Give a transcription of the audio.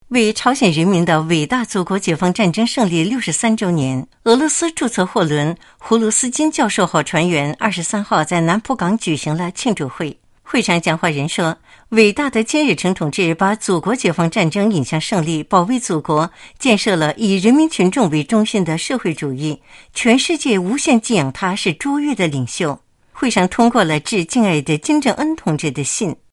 为朝鲜人民的伟大祖国解放战争胜利63周年，俄罗斯注册货轮胡卢斯金教授号船员23号在南浦港举行了庆祝会。会上讲话人说，伟大的金日成同志把祖国解放战争引向胜利，保卫祖国，建设了以人民群众为中心的社会主义，全世界无限敬仰他是卓越的领袖。会上通过了致敬爱的金正恩同志的信。